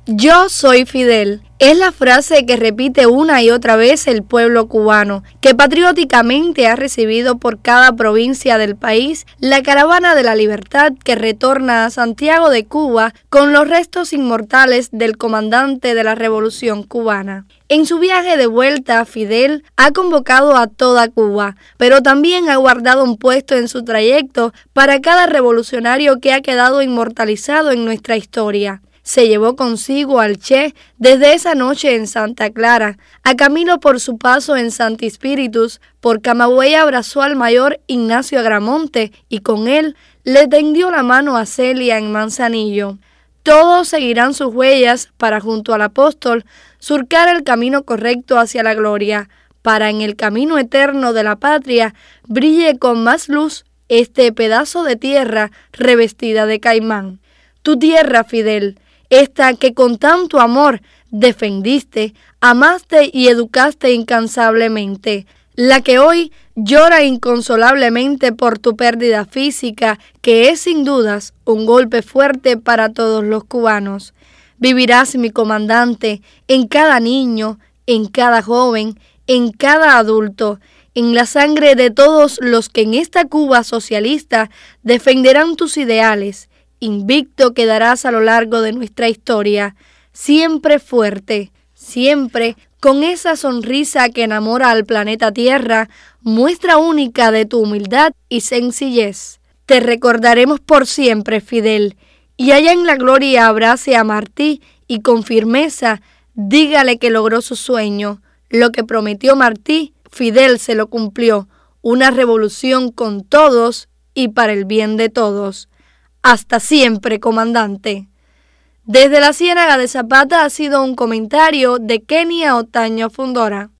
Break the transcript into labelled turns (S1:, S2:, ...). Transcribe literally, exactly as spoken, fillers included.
S1: Yo soy Fidel. Es la frase que repite una y otra vez el pueblo cubano, que patrióticamente ha recibido por cada provincia del país la caravana de la libertad que retorna a Santiago de Cuba con los restos inmortales del comandante de la Revolución cubana. En su viaje de vuelta, Fidel ha convocado a toda Cuba, pero también ha guardado un puesto en su trayecto para cada revolucionario que ha quedado inmortalizado en nuestra historia. Se llevó consigo al Che desde esa noche en Santa Clara, a camino por su paso en Santi Spíritus, por Camagüey abrazó al mayor Ignacio Agramonte y con él le tendió la mano a Celia en Manzanillo. Todos seguirán sus huellas para, junto al apóstol, surcar el camino correcto hacia la gloria, para en el camino eterno de la patria brille con más luz este pedazo de tierra revestida de caimán. Tu tierra, Fidel, esta que con tanto amor defendiste, amaste y educaste incansablemente, la que hoy llora inconsolablemente por tu pérdida física, que es sin dudas un golpe fuerte para todos los cubanos. Vivirás, mi comandante, en cada niño, en cada joven, en cada adulto, en la sangre de todos los que en esta Cuba socialista defenderán tus ideales. Invicto quedarás a lo largo de nuestra historia, siempre fuerte, siempre con esa sonrisa que enamora al planeta Tierra, muestra única de tu humildad y sencillez. Te recordaremos por siempre, Fidel, y allá en la gloria abrace a Martí y con firmeza dígale que logró su sueño. Lo que prometió Martí, Fidel se lo cumplió, una revolución con todos y para el bien de todos. Hasta siempre, comandante. Desde la Ciénaga de Zapata ha sido un comentario de Kenia Otaño Fundora.